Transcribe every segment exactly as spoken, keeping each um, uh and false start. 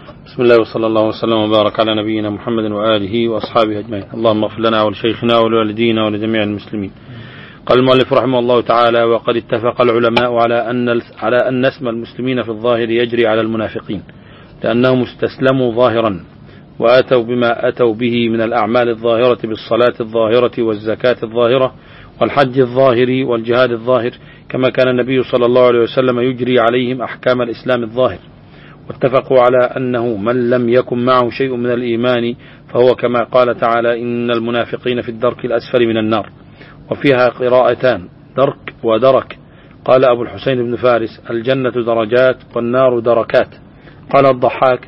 بسم الله وصلى الله وسلم وبارك على نبينا محمد وآله وأصحابه أجمعين. اللهم اغفر لنا ولشيخنا ولوالدينا ولجميع المسلمين. قال المؤلف رحمه الله تعالى: وقد اتفق العلماء على أن على أن اسم المسلمين في الظاهر يجري على المنافقين، لأنهم استسلموا ظاهرا وأتوا بما أتوا به من الأعمال الظاهرة بالصلاة الظاهرة والزكاة الظاهرة والحج الظاهر والجهاد الظاهر، كما كان النبي صلى الله عليه وسلم يجري عليهم أحكام الإسلام الظاهر. واتفقوا على أنه من لم يكن معه شيء من الإيمان فهو كما قال تعالى: إن المنافقين في الدرك الأسفل من النار. وفيها قراءتان: درك ودرك. قال أبو الحسين بن فارس: الجنة درجات والنار دركات. قال الضحاك: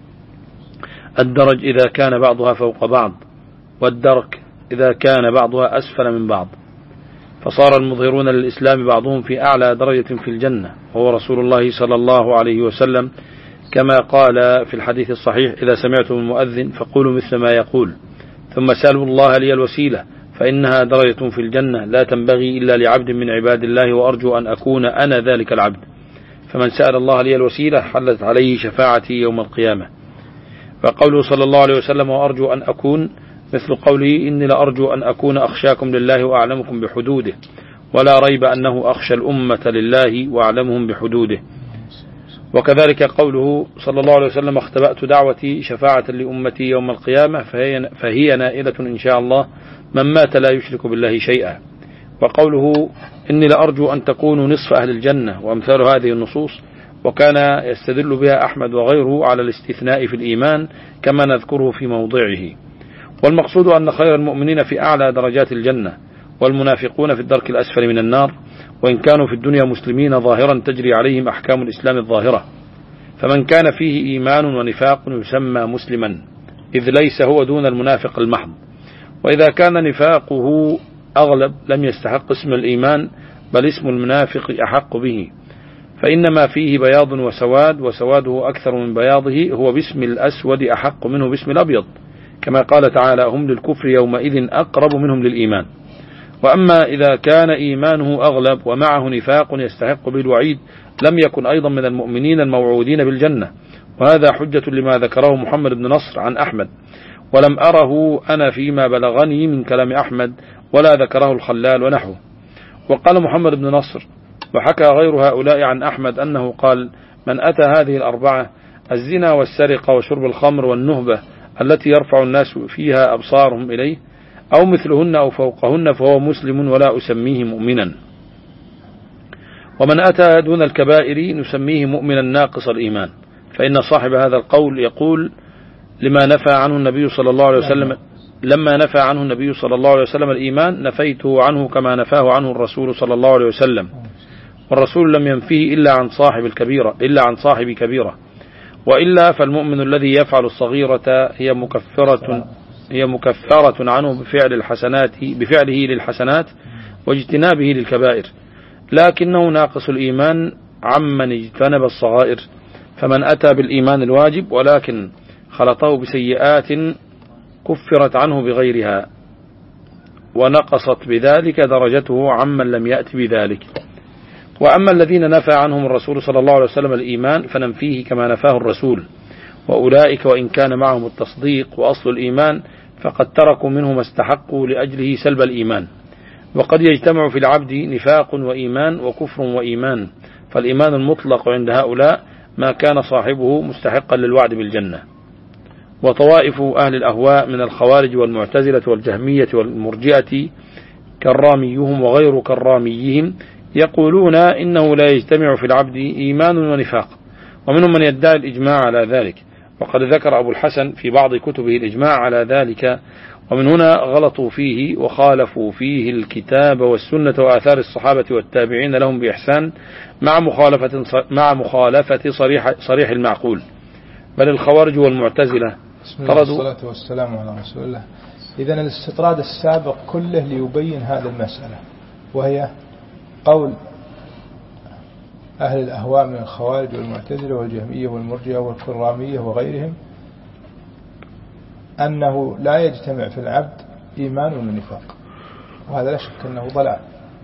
الدرج إذا كان بعضها فوق بعض، والدرك إذا كان بعضها أسفل من بعض. فصار المظهرون للإسلام بعضهم في أعلى درجة في الجنة، وهو رسول الله صلى الله عليه وسلم، كما قال في الحديث الصحيح: إذا سمعتم المؤذن فقولوا مثل ما يقول، ثم سألوا الله لي الوسيلة فإنها درجة في الجنة لا تنبغي إلا لعبد من عباد الله، وأرجو أن أكون أنا ذلك العبد. فمن سأل الله لي الوسيلة حلت عليه شفاعتي يوم القيامة. فقوله صلى الله عليه وسلم: وأرجو أن أكون، مثل قوله: إني لأرجو أن أكون أخشاكم لله وأعلمكم بحدوده. ولا ريب أنه أخشى الأمة لله وأعلمهم بحدوده. وكذلك قوله صلى الله عليه وسلم: اختبأت دعوتي شفاعة لأمتي يوم القيامة فهي, فهي نائلة إن شاء الله من مات لا يشرك بالله شيئا. وقوله: إني لأرجو أن تكونوا نصف أهل الجنة، وأمثال هذه النصوص. وكان يستدل بها أحمد وغيره على الاستثناء في الإيمان كما نذكره في موضعه. والمقصود أن خير المؤمنين في أعلى درجات الجنة، والمنافقون في الدرك الأسفل من النار، وإن كانوا في الدنيا مسلمين ظاهرا تجري عليهم أحكام الإسلام الظاهرة. فمن كان فيه إيمان ونفاق يسمى مسلما، إذ ليس هو دون المنافق المحض. وإذا كان نفاقه أغلب لم يستحق اسم الإيمان، بل اسم المنافق أحق به، فإنما فيه بياض وسواد، وسواده أكثر من بياضه، هو باسم الأسود أحق منه باسم الأبيض، كما قال تعالى: هم للكفر يومئذ أقرب منهم للإيمان. وأما إذا كان إيمانه أغلب ومعه نفاق يستحق به الوعيد، لم يكن أيضا من المؤمنين الموعودين بالجنة. وهذا حجة لما ذكره محمد بن نصر عن أحمد، ولم أره أنا فيما بلغني من كلام أحمد، ولا ذكره الخلال ونحوه. وقال محمد بن نصر: وحكى غير هؤلاء عن أحمد أنه قال: من أتى هذه الأربعة، الزنا والسرقة وشرب الخمر والنهبة التي يرفع الناس فيها أبصارهم إليه، أو مثلهن أو فوقهن، فهو مسلم ولا أسميه مؤمنا. ومن أتى دون الكبائر نسميه مؤمنا ناقص الإيمان، فإن صاحب هذا القول يقول: لما نفى عنه النبي صلى الله عليه وسلم لما نفى عنه النبي صلى الله عليه وسلم الإيمان نفيته عنه كما نفاه عنه الرسول صلى الله عليه وسلم. والرسول لم ينفيه إلا عن صاحب الكبيرة إلا عن صاحب كبيرة. وإلا فالمؤمن الذي يفعل الصغيرة هي مكفرة هي مكفرة عنه بفعل الحسنات بفعله للحسنات واجتنابه للكبائر، لكنه ناقص الإيمان عمن اجتنب الصغائر. فمن أتى بالإيمان الواجب ولكن خلطه بسيئات كفرت عنه بغيرها، ونقصت بذلك درجته عمن لم يأت بذلك. وأما الذين نفى عنهم الرسول صلى الله عليه وسلم الإيمان فننفيه كما نفاه الرسول، وأولئك وإن كان معهم التصديق وأصل الإيمان فقد تركوا منه ما استحقوا لأجله سلب الإيمان. وقد يجتمع في العبد نفاق وإيمان وكفر وإيمان، فالإيمان المطلق عند هؤلاء ما كان صاحبه مستحقا للوعد بالجنة. وطوائف أهل الأهواء من الخوارج والمعتزلة والجهمية والمرجئة كراميهم وغير كراميهم يقولون إنه لا يجتمع في العبد إيمان ونفاق، ومنهم من يدعي الإجماع على ذلك. وقد ذكر أبو الحسن في بعض كتبه الإجماع على ذلك، ومن هنا غلطوا فيه وخالفوا فيه الكتاب والسنة وآثار الصحابة والتابعين لهم بإحسان، مع مخالفة مع مخالفة صريح صريح المعقول. بل الخوارج والمعتزلة طردوا. الصلاة والسلام على رسول الله. إذن الاستطراد السابق كله ليبين هذه المسألة، وهي قول أهل الأهواء من الخوارج والمعتزلة والجهمية والمرجئة والكرامية وغيرهم أنه لا يجتمع في العبد إيمان ونفاق، وهذا لا شك أنه ضلال،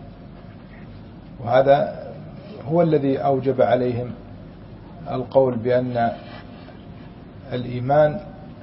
وهذا هو الذي أوجب عليهم القول بأن الإيمان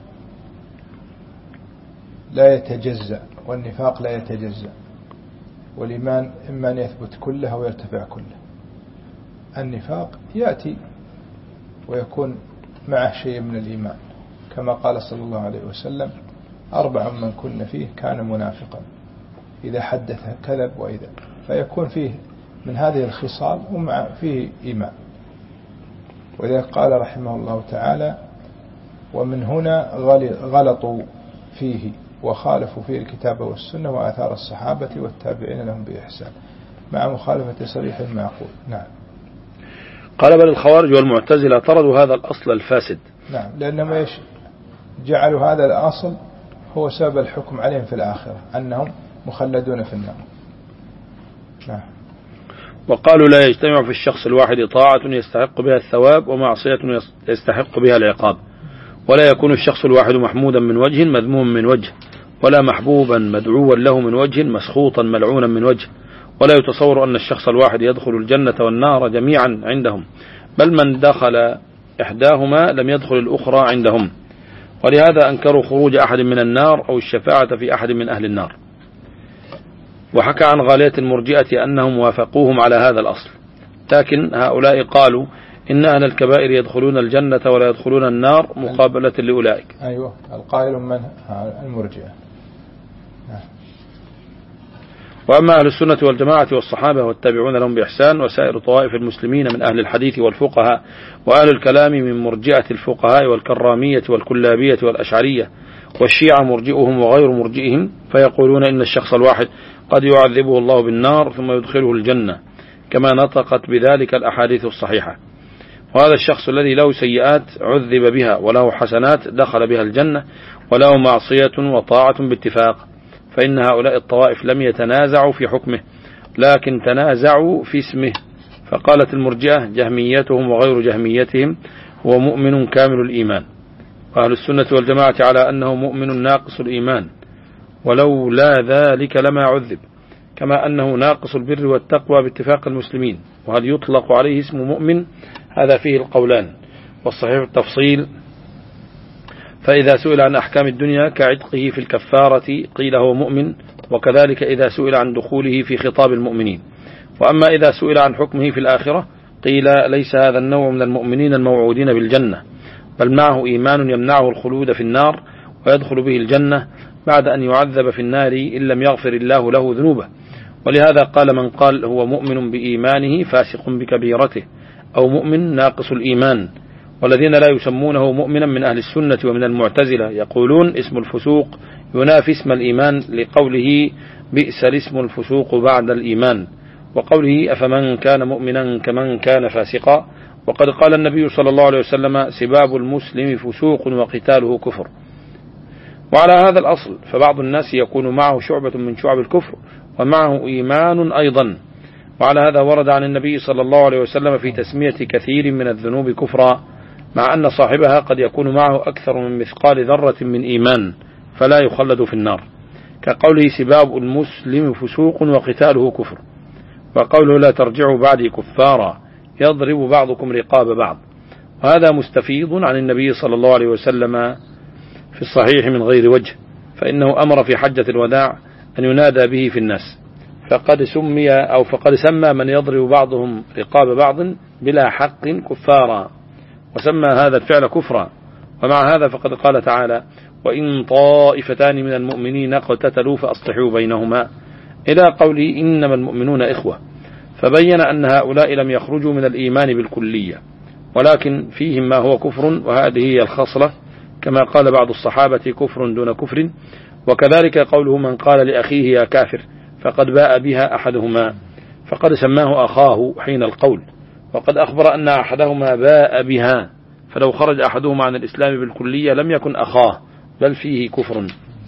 لا يتجزأ والنفاق لا يتجزأ، والإيمان إما أن يثبت كله أو يرتفع كله. النفاق يأتي ويكون معه شيء من الإيمان، كما قال صلى الله عليه وسلم: أربع من كن فيه كان منافقا، إذا حدث كذب، وإذا فيكون فيه من هذه الخصال ومع فيه إيمان. وإذا قال رحمه الله تعالى: ومن هنا غلطوا فيه وخالفوا فيه الكتاب والسنة وآثار الصحابة والتابعين لهم بإحسان، مع مخالفة صريح المعقول. نعم. قال: بل الخوارج والمعتزلة طردوا هذا الأصل الفاسد. نعم، لأنهم إيش جعلوا هذا الأصل هو سبب الحكم عليهم في الآخرة، أنهم مخلدون في النار. نعم. وقالوا: لا يجتمع في الشخص الواحد طاعة يستحق بها الثواب ومعصية يستحق بها العقاب، ولا يكون الشخص الواحد محمودا من وجه مذموما من وجه، ولا محبوبا مدعوا له من وجه مسخوطا ملعونا من وجه، ولا يتصور أن الشخص الواحد يدخل الجنة والنار جميعا عندهم، بل من دخل إحداهما لم يدخل الأخرى عندهم. ولهذا أنكروا خروج أحد من النار أو الشفاعة في أحد من أهل النار. وحكى عن غالية المرجئة أنهم وافقوهم على هذا الأصل، لكن هؤلاء قالوا إن أهل الكبائر يدخلون الجنة ولا يدخلون النار مقابلة لأولئك. أيوة، القائل من المرجئة. وأما أهل السنة والجماعة والصحابة والتابعون لهم بإحسان وسائر طوائف المسلمين من أهل الحديث والفقهاء وأهل الكلام من مرجئة الفقهاء والكرامية والكلابية والأشعرية والشيعة مرجئهم وغير مرجئهم، فيقولون إن الشخص الواحد قد يعذبه الله بالنار ثم يدخله الجنة، كما نطقت بذلك الأحاديث الصحيحة. وهذا الشخص الذي له سيئات عذب بها، وله حسنات دخل بها الجنة، وله معصية وطاعة باتفاق. فإن هؤلاء الطوائف لم يتنازعوا في حكمه، لكن تنازعوا في اسمه. فقالت المرجئة جهميتهم وغير جهميتهم هو مؤمن كامل الإيمان، وأهل السنة والجماعة على أنه مؤمن ناقص الإيمان، ولولا ذلك لما عذب، كما أنه ناقص البر والتقوى باتفاق المسلمين. وهل يطلق عليه اسم مؤمن؟ هذا فيه القولان، والصحيح التفصيل. فإذا سئل عن أحكام الدنيا كعتقه في الكفارة قيل هو مؤمن، وكذلك إذا سئل عن دخوله في خطاب المؤمنين. وأما إذا سئل عن حكمه في الآخرة قيل ليس هذا النوع من المؤمنين الموعودين بالجنة، بل معه إيمان يمنعه الخلود في النار ويدخل به الجنة بعد أن يعذب في النار إن لم يغفر الله له ذنوبه. ولهذا قال من قال هو مؤمن بإيمانه فاسق بكبيرته، أو مؤمن ناقص الإيمان. والذين لا يسمونه مؤمنا من أهل السنة ومن المعتزلة يقولون اسم الفسوق ينافي اسم الإيمان، لقوله بئس الاسم الفسوق بعد الإيمان، وقوله أفمن كان مؤمنا كمن كان فاسقا. وقد قال النبي صلى الله عليه وسلم سباب المسلم فسوق وقتاله كفر. وعلى هذا الأصل فبعض الناس يكون معه شعبة من شعب الكفر ومعه إيمان أيضا. وعلى هذا ورد عن النبي صلى الله عليه وسلم في تسمية كثير من الذنوب كفرا، مع أن صاحبها قد يكون معه أكثر من مثقال ذرة من إيمان فلا يخلد في النار، كقوله سباب المسلم فسوق وقتاله كفر، وقوله لا ترجعوا بعدي كفارا يضرب بعضكم رقاب بعض. وهذا مستفيض عن النبي صلى الله عليه وسلم في الصحيح من غير وجه، فإنه أمر في حجة الوداع أن ينادى به في الناس، فقد سمي أو فقد سمى من يضرب بعضهم رقاب بعض بلا حق كفارا، وسمى هذا الفعل كفرا. ومع هذا فقد قال تعالى وإن طائفتان من المؤمنين اقتتلوا فأصلحوا بينهما، إلى قوله إنما المؤمنون إخوة، فبين أن هؤلاء لم يخرجوا من الإيمان بالكلية، ولكن فيهم ما هو كفر، وهذه هي الخصلة، كما قال بعض الصحابة كفر دون كفر. وكذلك قوله من قال لأخيه يا كافر فقد باء بها أحدهما، فقد سماه أخاه حين القول، وقد أخبر أن أحدهما باء بها، فلو خرج أحدهما عن الإسلام بالكلية لم يكن أخاه بل فيه كفر.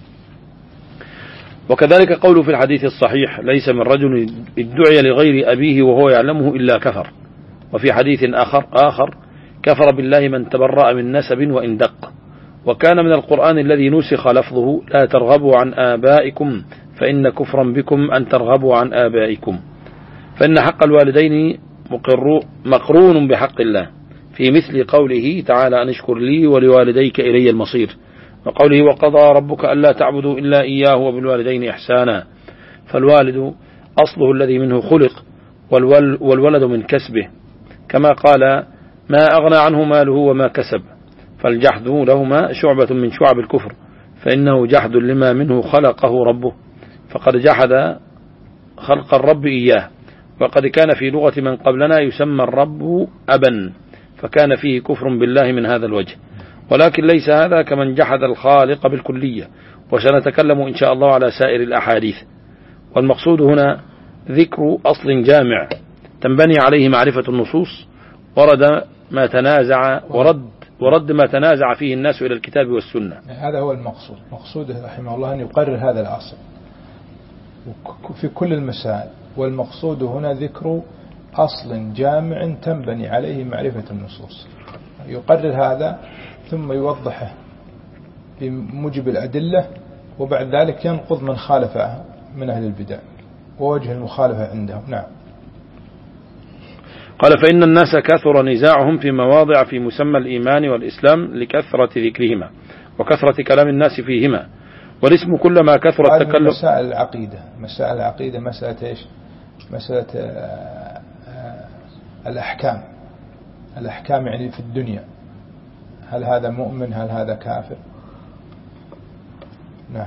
وكذلك قوله في الحديث الصحيح ليس من رجل ادعي لغير أبيه وهو يعلمه إلا كفر. وفي حديث آخر آخر كفر بالله من تبرأ من نسب وإن دق. وكان من القرآن الذي نسخ لفظه لا ترغبوا عن آبائكم فإن كفرا بكم أن ترغبوا عن آبائكم، فإن حق الوالدين مقرون بحق الله، في مثل قوله تعالى أن اشكر لي ولوالديك إلي المصير، وقوله وقضى ربك ألا تعبدوا إلا إياه وبالوالدين إحسانا. فالوالد أصله الذي منه خلق، والولد من كسبه، كما قال ما أغنى عنه ماله وما كسب. فالجحد لهما شعبة من شعب الكفر، فإنه جحد لما منه خلقه ربه، فقد جحد خلق الرب إياه. وقد كان في لغة من قبلنا يسمى الرب أبا، فكان فيه كفر بالله من هذا الوجه، ولكن ليس هذا كمن جحد الخالق بالكلية، وسنتكلم إن شاء الله على سائر الأحاديث. والمقصود هنا ذكر أصل جامع تنبني عليه معرفة النصوص، ورد ما تنازع ورد ورد ما تنازع فيه الناس إلى الكتاب والسنة. هذا هو المقصود. مقصوده رحمه الله أن يقرر هذا الأصل في كل المسائل، والمقصود هنا ذكر أصل جامع تنبني عليه معرفة النصوص، يقرر هذا ثم يوضحه بموجب الأدلة، وبعد ذلك ينقض من خالفه من أهل البدع ووجه المخالفة عندهم. نعم. قال فإن الناس كثر نزاعهم في مواضع في مسمى الإيمان والإسلام لكثرة ذكرهما وكثرة كلام الناس فيهما، والاسم كلما كثر التكلم. مسائل العقيدة مسائل العقيدة مسألة إيش؟ مسألة الأحكام الأحكام يعني في الدنيا، هل هذا مؤمن هل هذا كافر. نعم.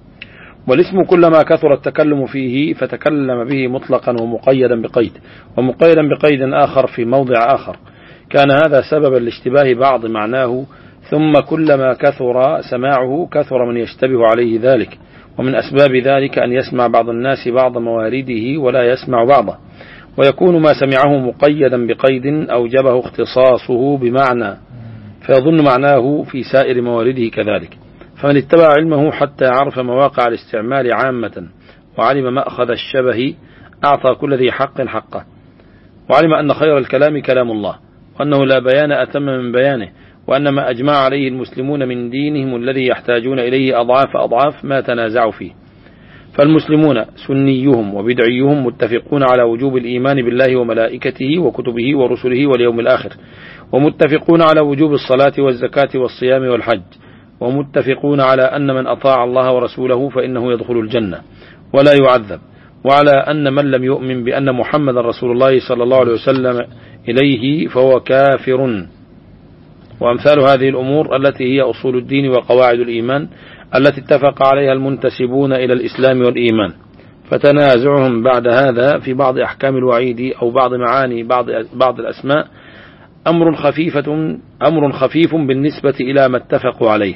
والاسم كلما كثر التكلم فيه فتكلم به مطلقا ومقيدا بقيد ومقيدا بقيد آخر في موضع آخر، كان هذا سببا لاشتباه بعض معناه، ثم كلما كثر سماعه كثر من يشتبه عليه ذلك. ومن أسباب ذلك أن يسمع بعض الناس بعض موارده ولا يسمع بعضه، ويكون ما سمعه مقيدا بقيد أوجبه اختصاصه بمعنى، فيظن معناه في سائر موارده كذلك. فمن اتبع علمه حتى عرف مواقع الاستعمال عامة وعلم مأخذ الشبه أعطى كل ذي حق حقه، وعلم أن خير الكلام كلام الله، وأنه لا بيان أتم من بيانه، وأن ما أجمع عليه المسلمون من دينهم الذي يحتاجون إليه أضعاف أضعاف ما تنازعوا فيه. فالمسلمون سنيهم وبدعيهم متفقون على وجوب الإيمان بالله وملائكته وكتبه ورسله واليوم الآخر، ومتفقون على وجوب الصلاة والزكاة والصيام والحج، ومتفقون على أن من أطاع الله ورسوله فإنه يدخل الجنة ولا يعذب، وعلى أن من لم يؤمن بأن محمد رسول الله صلى الله عليه وسلم إليه فهو كافر. وأمثال هذه الأمور التي هي أصول الدين وقواعد الإيمان التي اتفق عليها المنتسبون إلى الإسلام والإيمان. فتنازعهم بعد هذا في بعض أحكام الوعيد أو بعض معاني بعض بعض الأسماء أمر خفيفة أمر خفيف بالنسبة إلى ما اتفقوا عليه،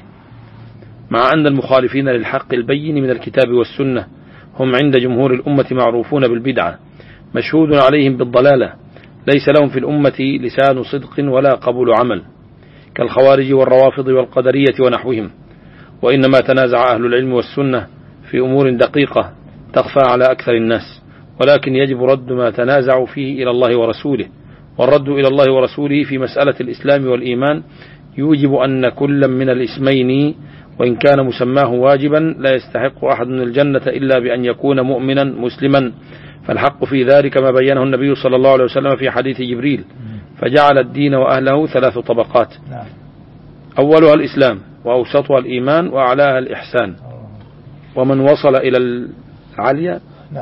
مع أن المخالفين للحق البين من الكتاب والسنة هم عند جمهور الأمة معروفون بالبدعة، مشهود عليهم بالضلالة، ليس لهم في الأمة لسان صدق ولا قبول عمل، كالخوارج والروافض والقدرية ونحوهم. وإنما تنازع أهل العلم والسنة في أمور دقيقة تخفى على أكثر الناس، ولكن يجب رد ما تنازعوا فيه إلى الله ورسوله. والرد إلى الله ورسوله في مسألة الإسلام والإيمان يوجب أن كل من الاسمين وإن كان مسماه واجبا لا يستحق أحد من الجنة إلا بأن يكون مؤمنا مسلما. فالحق في ذلك ما بينه النبي صلى الله عليه وسلم في حديث جبريل، فجعل الدين وأهله ثلاث طبقات، أولها الإسلام، وأوسطها الإيمان، وأعلاها الإحسان. ومن وصل إلى العليا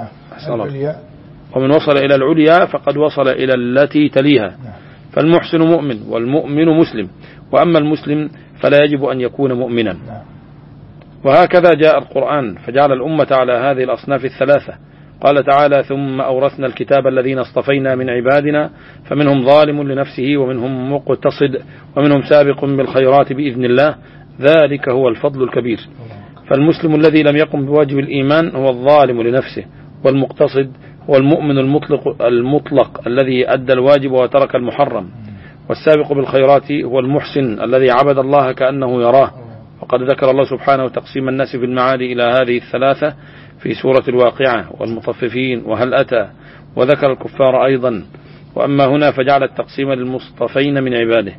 ومن وصل إلى العليا فقد وصل إلى التي تليها. فالمحسن مؤمن والمؤمن مسلم، وأما المسلم فلا يجب أن يكون مؤمنا. وهكذا جاء القرآن فجعل الأمة على هذه الأصناف الثلاثة. قال تعالى ثم أورثنا الكتاب الذين اصطفينا من عبادنا فمنهم ظالم لنفسه ومنهم مقتصد ومنهم سابق بالخيرات بإذن الله ذلك هو الفضل الكبير. فالمسلم الذي لم يقم بواجب الإيمان هو الظالم لنفسه، والمقتصد هو المؤمن المطلق, المطلق الذي أدى الواجب وترك المحرم، والسابق بالخيرات هو المحسن الذي عبد الله كأنه يراه. وقد ذكر الله سبحانه تقسيم الناس في المعادي إلى هذه الثلاثة في سورة الواقعة والمطففين وهل أتى، وذكر الكفار أيضا. وأما هنا فجعل التقسيم للمصطفين من عباده.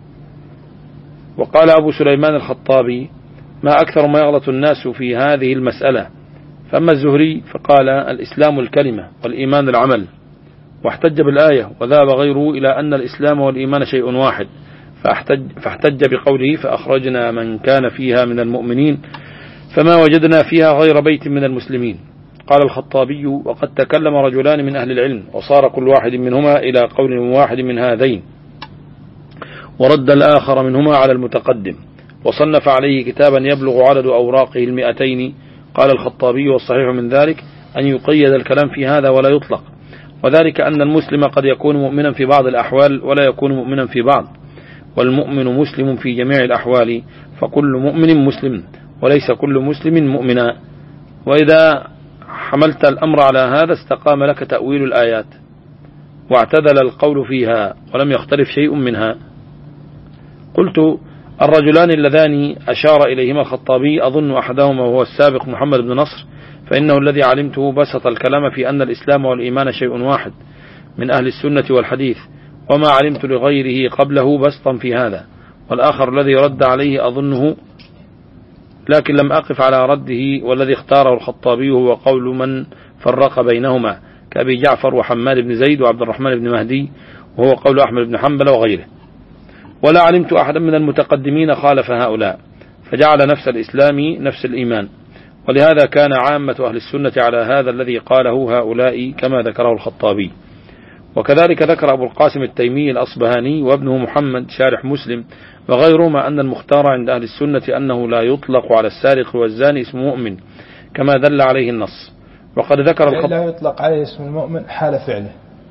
وقال أبو سليمان الخطابي ما أكثر ما يغلط الناس في هذه المسألة. فأما الزهري فقال الإسلام الكلمة والإيمان العمل، واحتج بالآية وذهب غيره إلى أن الإسلام والإيمان شيء واحد، فاحتج, فاحتج بقوله فأخرجنا من كان فيها من المؤمنين فما وجدنا فيها غير بيت من المسلمين. قال الخطابي وقد تكلم رجلان من أهل العلم وصار كل واحد منهما إلى قول واحد من هذين، ورد الآخر منهما على المتقدم، وصنف عليه كتابا يبلغ عدد أوراقه المئتين. قال الخطابي والصحيح من ذلك أن يقيد الكلام في هذا ولا يطلق، وذلك أن المسلم قد يكون مؤمنا في بعض الأحوال ولا يكون مؤمنا في بعض، والمؤمن مسلم في جميع الأحوال، فكل مؤمن مسلم وليس كل مسلم مؤمنا. وإذا حملت الأمر على هذا استقام لك تأويل الآيات واعتدل القول فيها ولم يختلف شيء منها. قلت الرجلان اللذان أشار إليهما الخطابي أظن أحدهما وهو السابق محمد بن نصر، فإنه الذي علمته بسط الكلام في أن الإسلام والإيمان شيء واحد من أهل السنة والحديث، وما علمت لغيره قبله بسطا في هذا. والآخر الذي رد عليه أظنه، لكن لم أقف على رده، والذي اختاره الخطابي هو قول من فرق بينهما كأبي جعفر وحماد بن زيد وعبد الرحمن بن مهدي، وهو قول أحمد بن حنبل وغيره. ولا علمت أحدا من المتقدمين خالف هؤلاء، فجعل نفس الإسلام نفس الإيمان، ولهذا كان عامة أهل السنة على هذا الذي قاله هؤلاء كما ذكره الخطابي. وكذلك ذكر أبو القاسم التيمي الأصبهاني وابنه محمد شارح مسلم وغيرهما أن المختار عند أهل السنة أنه لا يطلق على السارق والزاني اسم مؤمن كما دل عليه النص. وقد ذكر الخط... لا يطلق عليه اسم المؤمن حال فعله،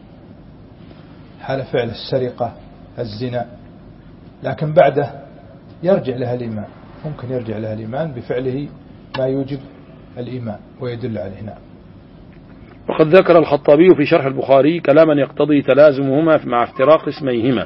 حال فعل السرقة الزنا، لكن بعده يرجع لها الإيمان، ممكن يرجع لها الإيمان بفعله ما يوجب الإيمان ويدل عليه. نعم. وقد ذكر الخطابي في شرح البخاري كلاما يقتضي تلازمهما مع افتراق اسميهما،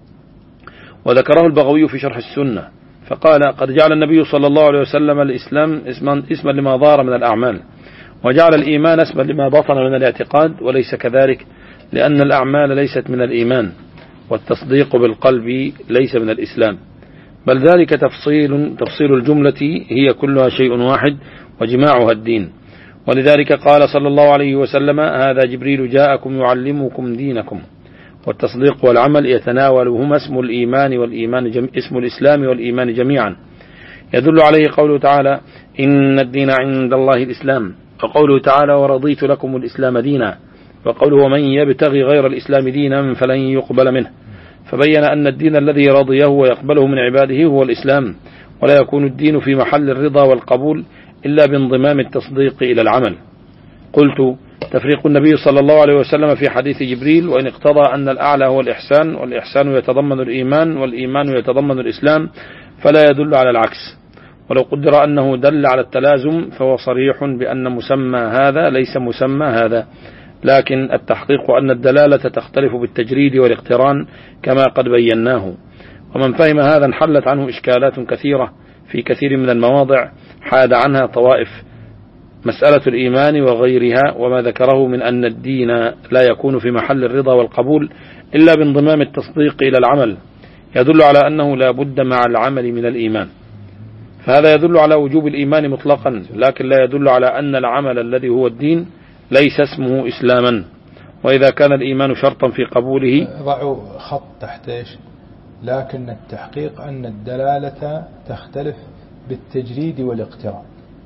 وذكره البغوي في شرح السنة فقال قد جعل النبي صلى الله عليه وسلم الإسلام اسما, اسما لما ظهر من الأعمال، وجعل الإيمان اسما لما بطن من الاعتقاد، وليس كذلك، لأن الأعمال ليست من الإيمان، والتصديق بالقلب ليس من الإسلام، بل ذلك تفصيل تفصيل الجملة هي كلها شيء واحد وجماعها الدين. ولذلك قال صلى الله عليه وسلم هذا جبريل جاءكم يعلمكم دينكم. والتصديق والعمل يتناولهما اسم الإيمان والإيمان جم... اسم الإسلام والإيمان جميعا، يدل عليه قوله تعالى إن الدين عند الله الإسلام، وقوله تعالى ورضيت لكم الإسلام دينا، وقوله ومن يبتغي غير الإسلام دينا فلن يقبل منه، فبين أن الدين الذي رضيه ويقبله من عباده هو الإسلام، ولا يكون الدين في محل الرضا والقبول إلا بانضمام التصديق إلى العمل. قلت تفريق النبي صلى الله عليه وسلم في حديث جبريل وإن اقتضى أن الأعلى هو الإحسان والإحسان يتضمن الإيمان والإيمان يتضمن الإسلام فلا يدل على العكس، ولو قدر أنه دل على التلازم فهو صريح بأن مسمى هذا ليس مسمى هذا، لكن التحقيق أن الدلالة تختلف بالتجريد والاقتران كما قد بيناه. ومن فهم هذا انحلت عنه إشكالات كثيرة في كثير من المواضع حاد عنها طوائف، مسألة الإيمان وغيرها، وما ذكره من أن الدين لا يكون في محل الرضا والقبول إلا بانضمام التصديق إلى العمل، يدل على أنه لا بد مع العمل من الإيمان، فهذا يدل على وجوب الإيمان مطلقا، لكن لا يدل على أن العمل الذي هو الدين ليس اسمه إسلاما. وإذا كان الإيمان شرطا في قبوله ضعوا خط تحت إيش، لكن التحقيق أن الدلالة تختلف بالتجريد والاقتران.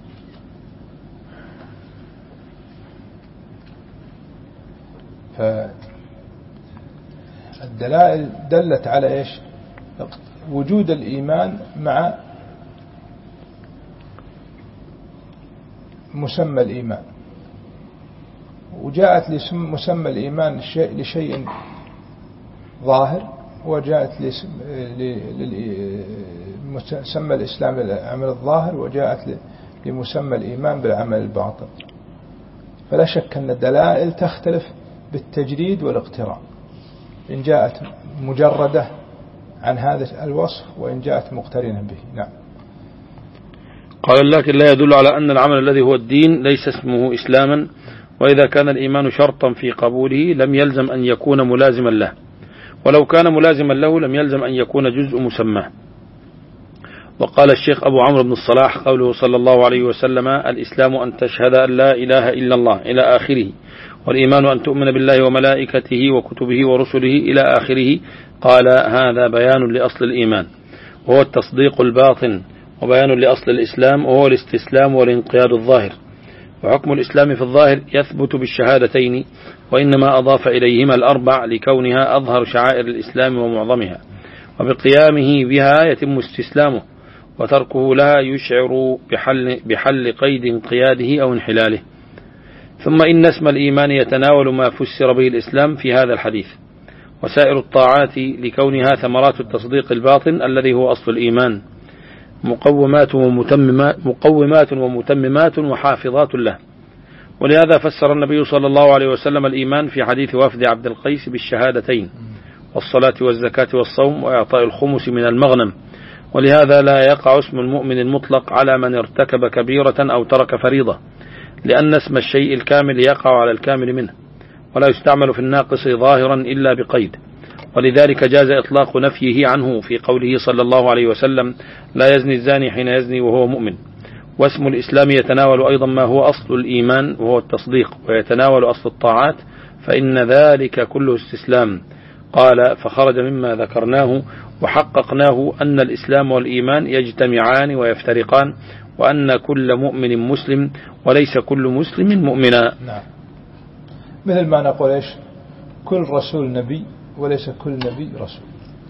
فالدلائل دلت على إيش؟ وجود الإيمان مع مسمى الإيمان، وجاءت لمسمى الإيمان لشيء ظاهر، وجاءت لمسمى الإسلام للعمل الظاهر، وجاءت لمسمى الإيمان بالعمل الباطن. فلا شك أن الدلائل تختلف بالتجريد والاقتران، إن جاءت مجردة عن هذا الوصف وإن جاءت مقترنة به. نعم. قال لكن لا يدل على أن العمل الذي هو الدين ليس اسمه إسلاما، وإذا كان الإيمان شرطا في قبوله لم يلزم أن يكون ملازما له، ولو كان ملازما له لم يلزم أن يكون جزء مسماه. وقال الشيخ أبو عمرو بن الصلاح قوله صلى الله عليه وسلم: الإسلام أن تشهد أن لا إله إلا الله إلى آخره، والإيمان أن تؤمن بالله وملائكته وكتبه ورسله إلى آخره. قال: هذا بيان لأصل الإيمان وهو التصديق الباطن، وبيان لأصل الإسلام وهو الاستسلام والانقياد الظاهر. وحكم الإسلام في الظاهر يثبت بالشهادتين، وإنما أضاف إليهما الأربع لكونها أظهر شعائر الإسلام ومعظمها، وبقيامه بها يتم استسلامه، وتركه لا يشعر بحل, بحل قيد انقياده أو انحلاله. ثم إن اسم الإيمان يتناول ما فسر به الإسلام في هذا الحديث، وسائر الطاعات لكونها ثمرات التصديق الباطن الذي هو أصل الإيمان، مقومات ومتممات, مقومات ومتممات وحافظات له. ولهذا فسر النبي صلى الله عليه وسلم الإيمان في حديث وفد عبد القيس بالشهادتين، والصلاة والزكاة والصوم وإعطاء الخمس من المغنم. ولهذا لا يقع اسم المؤمن المطلق على من ارتكب كبيرة أو ترك فريضة، لأن اسم الشيء الكامل يقع على الكامل منه، ولا يستعمل في الناقص ظاهرا إلا بقيد. ولذلك جاز إطلاق نفيه عنه في قوله صلى الله عليه وسلم: لا يزني الزاني حين يزني وهو مؤمن. واسم الإسلام يتناول أيضا ما هو أصل الإيمان وهو التصديق، ويتناول أصل الطاعات، فإن ذلك كله استسلام. قال: فخرج مما ذكرناه وحققناه أن الإسلام والإيمان يجتمعان ويفترقان، وأن كل مؤمن مسلم وليس كل مسلم مؤمنا. نعم. مثل ما نقول إيش؟ كل رسول نبي وليس كل نبي رسول.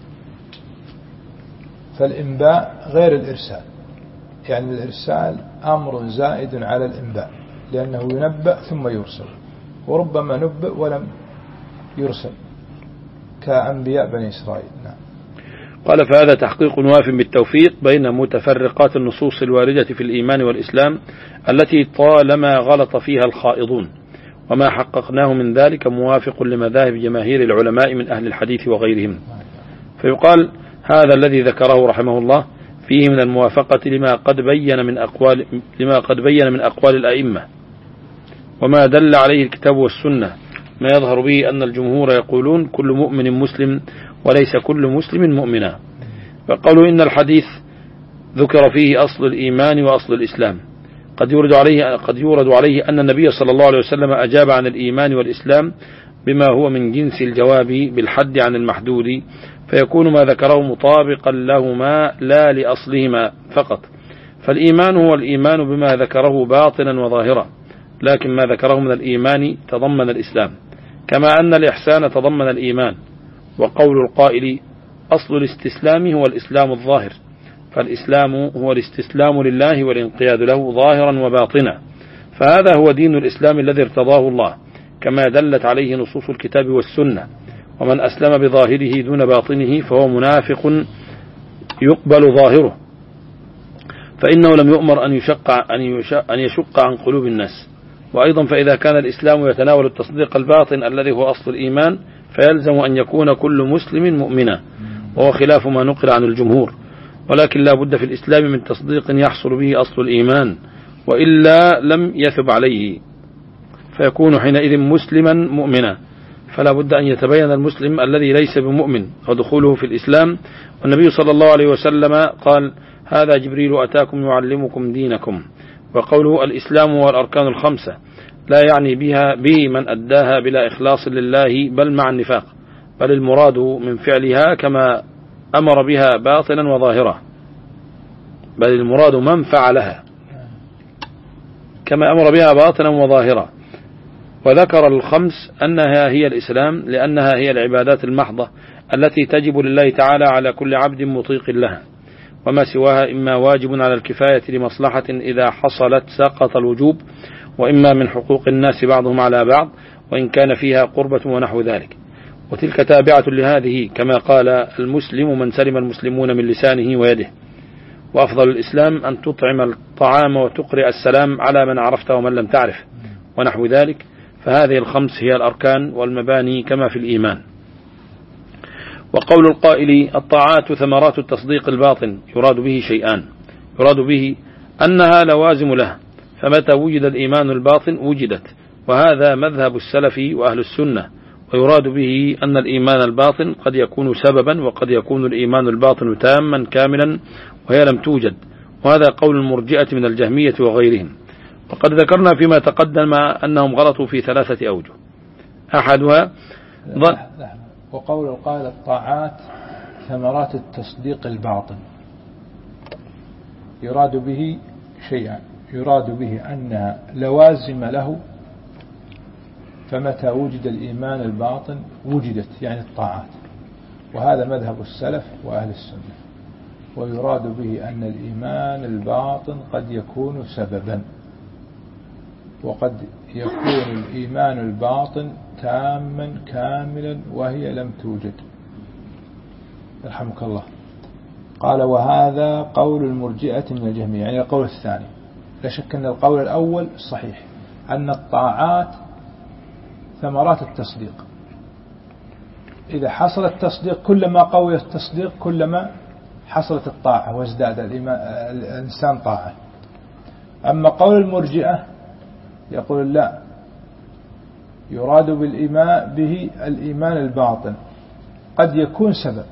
فالإنباء غير الإرسال، يعني الإرسال أمر زائد على الإنباء، لأنه ينبأ ثم يرسل، وربما نبأ ولم يرسل كأنبياء بني إسرائيل. نعم. قال: فهذا تحقيق واف بالتوفيق بين متفرقات النصوص الواردة في الإيمان والإسلام التي طالما غلط فيها الخائضون، وما حققناه من ذلك موافق لمذاهب جماهير العلماء من أهل الحديث وغيرهم. فيقال: هذا الذي ذكره رحمه الله فيه من الموافقة لما قد بين من أقوال لما قد بين من أقوال الأئمة، وما دل عليه الكتاب والسنة، ما يظهر به أن الجمهور يقولون كل مؤمن مسلم وليس كل مسلم مؤمنا. فقالوا إن الحديث ذكر فيه أصل الإيمان وأصل الإسلام، قد يورد عليه قد يورد عليه أن النبي صلى الله عليه وسلم أجاب عن الإيمان والإسلام بما هو من جنس الجواب بالحد عن المحدود، فيكون ما ذكره مطابقا لهما لا لأصلهما فقط. فالإيمان هو الإيمان بما ذكره باطنا وظاهرا، لكن ما ذكره من الإيمان تضمن الإسلام، كما أن الإحسان تضمن الإيمان. وقول القائل: أصل الاستسلام هو الإسلام الظاهر، فالإسلام هو الاستسلام لله والانقياد له ظاهرا وباطنا، فهذا هو دين الإسلام الذي ارتضاه الله، كما دلت عليه نصوص الكتاب والسنة. ومن أسلم بظاهره دون باطنه فهو منافق يقبل ظاهره، فإنه لم يؤمر أن يشق, أن يشق عن قلوب الناس. وأيضا فإذا كان الإسلام يتناول التصديق الباطن الذي هو أصل الإيمان، فيلزم أن يكون كل مسلم مؤمنا، وهو خلاف ما نقل عن الجمهور. ولكن لا بد في الإسلام من تصديق يحصل به أصل الإيمان، وإلا لم يثب عليه، فيكون حينئذ مسلما مؤمنا. فلا بد أن يتبين المسلم الذي ليس بمؤمن ودخوله في الإسلام. والنبي صلى الله عليه وسلم قال: هذا جبريل أتاكم يعلمكم دينكم. وقوله الإسلام والأركان الخمسة لا يعني بها به من أداها بلا إخلاص لله بل مع النفاق، بل المراد من فعلها كما أمر بها باطنا وظاهرا، بل المراد من فعلها كما أمر بها باطنا وظاهرا. وذكر الخمس أنها هي الإسلام لأنها هي العبادات المحضة التي تجب لله تعالى على كل عبد مطيق لها، وما سواها إما واجب على الكفاية لمصلحة إذا حصلت سقط الوجوب، وإما من حقوق الناس بعضهم على بعض وإن كان فيها قربة ونحو ذلك. وتلك تابعة لهذه، كما قال: المسلم من سلم المسلمون من لسانه ويده. وأفضل الإسلام أن تطعم الطعام وتقرئ السلام على من عرفت ومن لم تعرف ونحو ذلك. فهذه الخمس هي الأركان والمباني كما في الإيمان. وقول القائل: الطاعات ثمرات التصديق الباطن، يراد به شيئان: يراد به أنها لوازم له، فمتى وجد الإيمان الباطن وجدت، وهذا مذهب السلف وأهل السنة، ويراد به أن الإيمان الباطن قد يكون سببا، وقد يكون الإيمان الباطن تاما كاملا وهي لم توجد، وهذا قول المرجئة من الجهمية وغيرهم. وقد ذكرنا فيما تقدم أنهم غلطوا في ثلاثة أوجه. أحدها ظن وقول القائل الطاعات ثمرات التصديق الباطن، يراد به شيئا، يراد به أنها لوازم له، فمتى وجد الإيمان الباطن وجدت يعني الطاعات، وهذا مذهب السلف وأهل السنة. ويراد به أن الإيمان الباطن قد يكون سببا، وقد يكون الإيمان الباطن تاما كاملا وهي لم توجد. رحمك الله. قال وهذا قول المرجئة من الجهمية، يعني القول الثاني. لا شك أن القول الأول صحيح، أن الطاعات ثمرات التصديق، إذا حصل التصديق كلما قوي التصديق كلما حصلت الطاعة وازداد الإنسان طاعة. أما قول المرجئة يقول لا، يراد بالإيمان به الإيمان الباطن قد يكون سبب.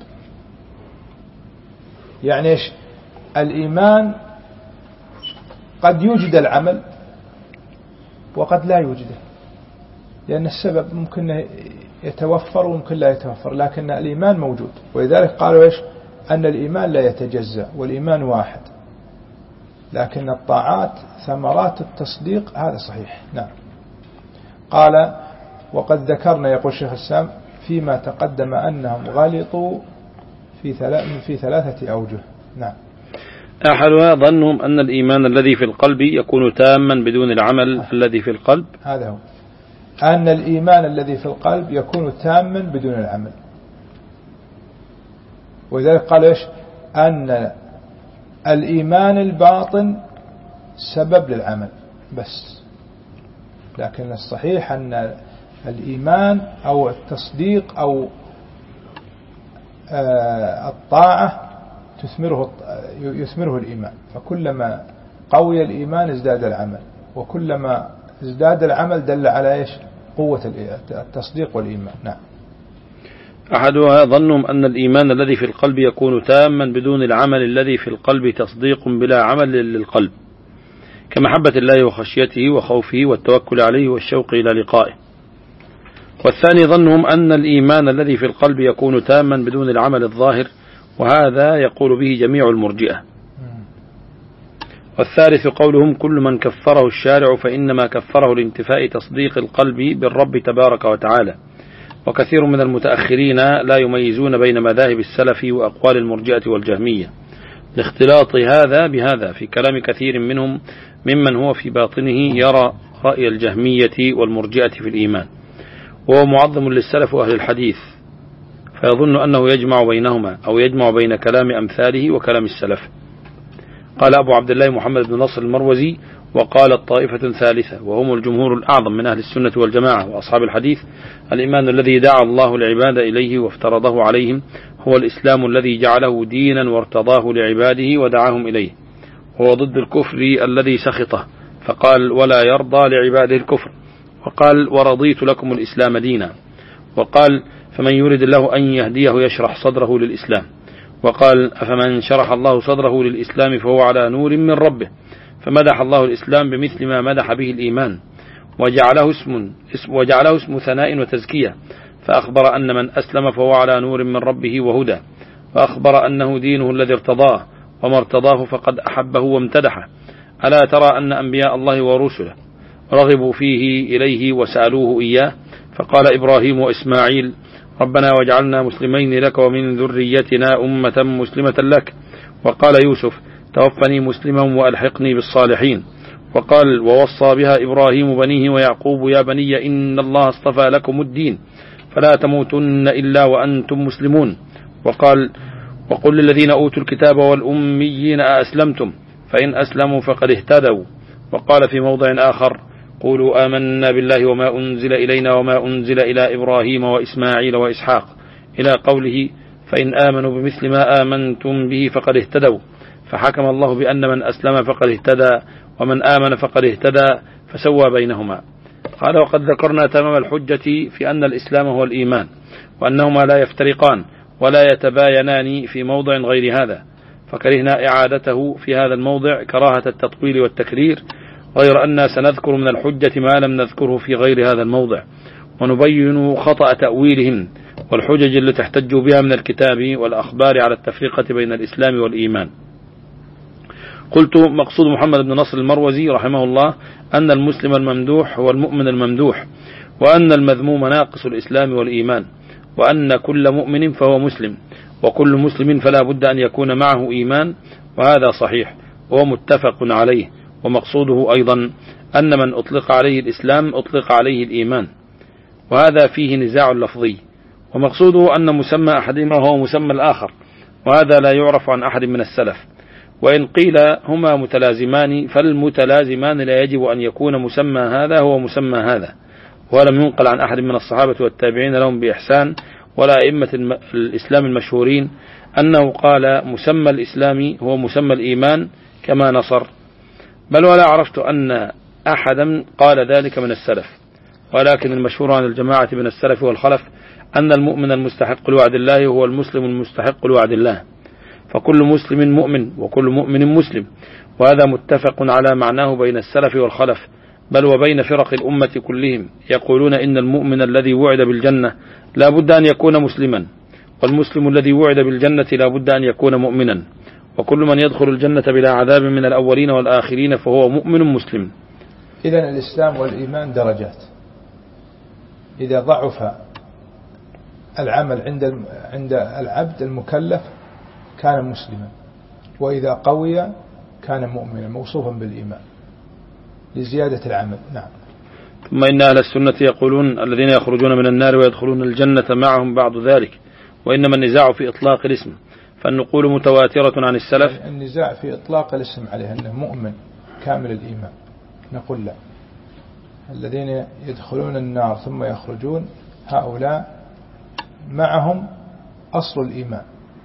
يعني إيش؟ الإيمان قد يوجد العمل وقد لا يوجده، لأن السبب ممكن يتوفر وممكن لا يتوفر، لكن الإيمان موجود. ولذلك قالوا إيش؟ أن الإيمان لا يتجزأ والإيمان واحد، لكن الطاعات ثمرات التصديق، هذا صحيح. نعم. قال وقد ذكرنا، يقول الشيخ السام فيما تقدم أنهم غلطوا في في ثلاثة أوجه. نعم. أحدها ظنهم أن الإيمان الذي في القلب يكون تاما بدون العمل آه. الذي في القلب، هذا هو، أن الإيمان الذي في القلب يكون تاما بدون العمل. ولذلك قال إيش؟ أن الإيمان الباطن سبب للعمل بس، لكن الصحيح أن الإيمان أو التصديق أو الطاعة تثمره يثمره الإيمان، فكلما قوي الإيمان ازداد العمل، وكلما ازداد العمل دل على إيش؟ قوة التصديق والإيمان. نعم. أحدها ظنهم أن الإيمان الذي في القلب يكون تاما بدون العمل الذي في القلب تصديق بلا عمل للقلب، كمحبة الله وخشيته وخوفه والتوكل عليه والشوق إلى لقائه. والثاني ظنهم أن الإيمان الذي في القلب يكون تاما بدون العمل الظاهر، وهذا يقول به جميع المرجئة. والثالث قولهم كل من كفره الشارع فإنما كفره لانتفاء تصديق القلب بالرب تبارك وتعالى. وكثير من المتأخرين لا يميزون بين مذاهب السلف وأقوال المرجئة والجهمية، لاختلاط هذا بهذا في كلام كثير منهم ممن هو في باطنه يرى رأي الجهمية والمرجئة في الإيمان، وهو معظم للسلف وأهل الحديث، فيظن أنه يجمع بينهما أو يجمع بين كلام أمثاله وكلام السلف. قال أبو عبد الله محمد بن نصر المروزي: وقالت طائفة ثالثة وهم الجمهور الأعظم من أهل السنة والجماعة وأصحاب الحديث: الإيمان الذي دعا الله العباد إليه وافترضه عليهم هو الإسلام الذي جعله دينا وارتضاه لعباده ودعاهم إليه، هو ضد الكفر الذي سخطه فقال: ولا يرضى لعباده الكفر، وقال: ورضيت لكم الإسلام دينا، وقال: فمن يرد الله أن يهديه يشرح صدره للإسلام، وقال: أفمن شرح الله صدره للإسلام فهو على نور من ربه، فمدح الله الإسلام بمثل ما مدح به الإيمان، وجعله اسم, اسم, وجعله اسم ثناء وتزكية، فأخبر أن من أسلم فهو على نور من ربه وهدى، وأخبر أنه دينه الذي ارتضاه، وما ارتضاه فقد أحبه وامتدحه. ألا ترى أن أنبياء الله ورسله رغبوا فيه إليه وسألوه إياه، فقال إبراهيم وإسماعيل: ربنا واجعلنا مسلمين لك ومن ذريتنا أمة مسلمة لك، وقال يوسف: توفني مسلما وألحقني بالصالحين، وقال: ووصى بها إبراهيم بنيه ويعقوب: يا بني إن الله اصطفى لكم الدين فلا تموتن إلا وأنتم مسلمون، وقال: وقل للذين أوتوا الكتاب والأميين أأسلمتم فإن أسلموا فقد اهتدوا، وقال في موضع آخر: قولوا آمنا بالله وما أنزل إلينا وما أنزل إلى إبراهيم وإسماعيل وإسحاق إلى قوله: فإن آمنوا بمثل ما آمنتم به فقد اهتدوا، فحكم الله بأن من أسلم فقد اهتدى ومن آمن فقد اهتدى، فسوى بينهما. قال: وقد ذكرنا تمام الحجة في أن الإسلام هو الإيمان، وأنهما لا يفترقان ولا يتباينان في موضع غير هذا، فكرهنا إعادته في هذا الموضع كراهة التطويل والتكرير، غير أننا سنذكر من الحجة ما لم نذكره في غير هذا الموضع، ونبين خطأ تأويلهم والحجج التي احتجوا بها من الكتاب والأخبار على التفرقة بين الإسلام والإيمان. قلت: مقصود محمد بن نصر المروزي رحمه الله أن المسلم الممدوح هو المؤمن الممدوح، وأن المذموم ناقص الإسلام والإيمان، وأن كل مؤمن فهو مسلم، وكل مسلم فلا بد أن يكون معه إيمان، وهذا صحيح وهو متفق عليه. ومقصوده أيضا أن من أطلق عليه الإسلام أطلق عليه الإيمان، وهذا فيه نزاع لفظي. ومقصوده أن مسمى أحدهما هو مسمى الآخر، وهذا لا يعرف عن أحد من السلف. وإن قيل هما متلازمان فالمتلازمان لا يجب أن يكون مسمى هذا هو مسمى هذا، ولم ينقل عن أحد من الصحابة والتابعين لهم بإحسان ولا أئمة الإسلام المشهورين أنه قال مسمى الإسلام هو مسمى الإيمان كما نصر، بل ولا عرفت أن أحدا قال ذلك من السلف. ولكن المشهور عن الجماعة من السلف والخلف أن المؤمن المستحق لوعد الله هو المسلم المستحق لوعد الله، فكل مسلم مؤمن وكل مؤمن مسلم، وهذا متفق على معناه بين السلف والخلف، بل وبين فرق الأمة كلهم، يقولون إن المؤمن الذي وعد بالجنة لا بد أن يكون مسلما، والمسلم الذي وعد بالجنة لا بد أن يكون مؤمنا، وكل من يدخل الجنة بلا عذاب من الأولين والآخرين فهو مؤمن مسلم. إذن الإسلام والإيمان درجات، إذا ضعف العمل عند عند العبد المكلف كان مسلما، وإذا قوي كان مؤمنا موصوفا بالإيمان لزيادة العمل. نعم. ثم إن أهل السنة يقولون الذين يخرجون من النار ويدخلون الجنة معهم بعض ذلك، وإنما النزاع في إطلاق الاسم، فالنقول متواترة عن السلف. النزاع في إطلاق الاسم عليه أنه مؤمن كامل الإيمان، نقول لا، الذين يدخلون النار ثم يخرجون هؤلاء معهم أصل الإيمان.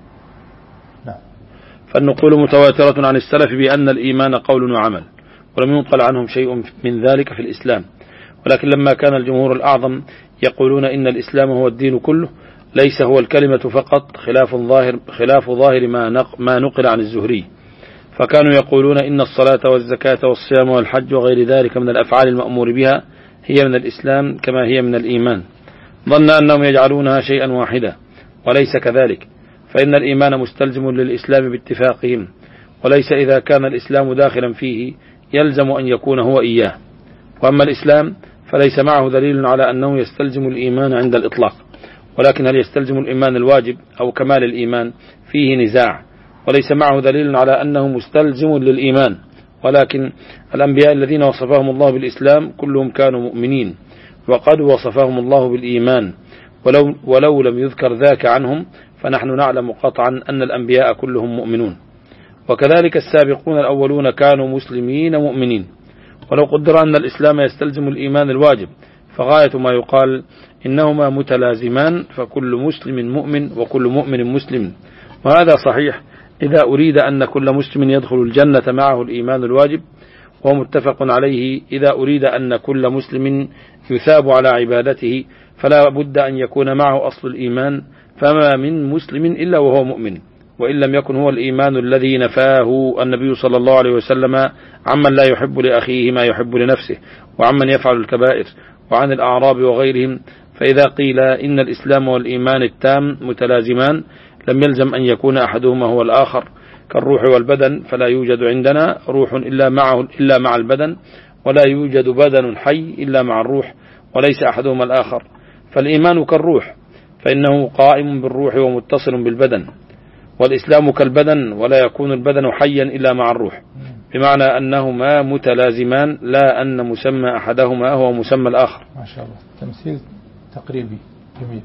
نعم. فالنقول متواترة عن السلف بأن الإيمان قول وعمل، ولم ينقل عنهم شيء من ذلك في الإسلام. ولكن لما كان الجمهور الأعظم يقولون إن الإسلام هو الدين كله، ليس هو الكلمة فقط، خلاف ظاهر, خلاف ظاهر ما, نق ما نقل عن الزهري، فكانوا يقولون إن الصلاة والزكاة والصيام والحج وغير ذلك من الأفعال المأمور بها هي من الإسلام كما هي من الإيمان، ظن أنهم يجعلونها شيئا واحدا، وليس كذلك، فإن الإيمان مستلزم للإسلام باتفاقهم، وليس إذا كان الإسلام داخلا فيه يلزم أن يكون هو إياه. وأما الإسلام فليس معه دليل على أنه يستلزم الإيمان عند الإطلاق، ولكن هل يستلزم الإيمان الواجب أو كمال الإيمان فيه نزاع، وليس معه دليل على أنه مستلزم للإيمان. ولكن الأنبياء الذين وصفهم الله بالإسلام كلهم كانوا مؤمنين، وقد وصفهم الله بالإيمان، ولو, ولو لم يذكر ذاك عنهم فنحن نعلم قطعا أن الأنبياء كلهم مؤمنون. وكذلك السابقون الأولون كانوا مسلمين مؤمنين. ولو قدر أن الإسلام يستلزم الإيمان الواجب فغاية ما يقال إنهما متلازمان، فكل مسلم مؤمن وكل مؤمن مسلم، وهذا صحيح إذا أريد أن كل مسلم يدخل الجنة معه الإيمان الواجب، وهو متفق عليه إذا أريد أن كل مسلم يثاب على عبادته فلا بد أن يكون معه أصل الإيمان، فما من مسلم إلا وهو مؤمن، وإن لم يكن هو الإيمان الذي نفاه النبي صلى الله عليه وسلم عمن لا يحب لأخيه ما يحب لنفسه، وعمن يفعل الكبائر، وعن الأعراب وغيرهم. فإذا قيل إن الإسلام والإيمان التام متلازمان لم يلزم أن يكون أحدهما هو الآخر، كالروح والبدن، فلا يوجد عندنا روح إلا معه إلا مع البدن، ولا يوجد بدن حي إلا مع الروح، وليس أحدهما الآخر. فالإيمان كالروح، فإنه قائم بالروح ومتصل بالبدن، والإسلام كالبدن، ولا يكون البدن حيا إلا مع الروح، بمعنى أنهما متلازمان، لا أن مسمى أحدهما هو مسمى الآخر. ما شاء الله، تمثيل تقريبي جميل.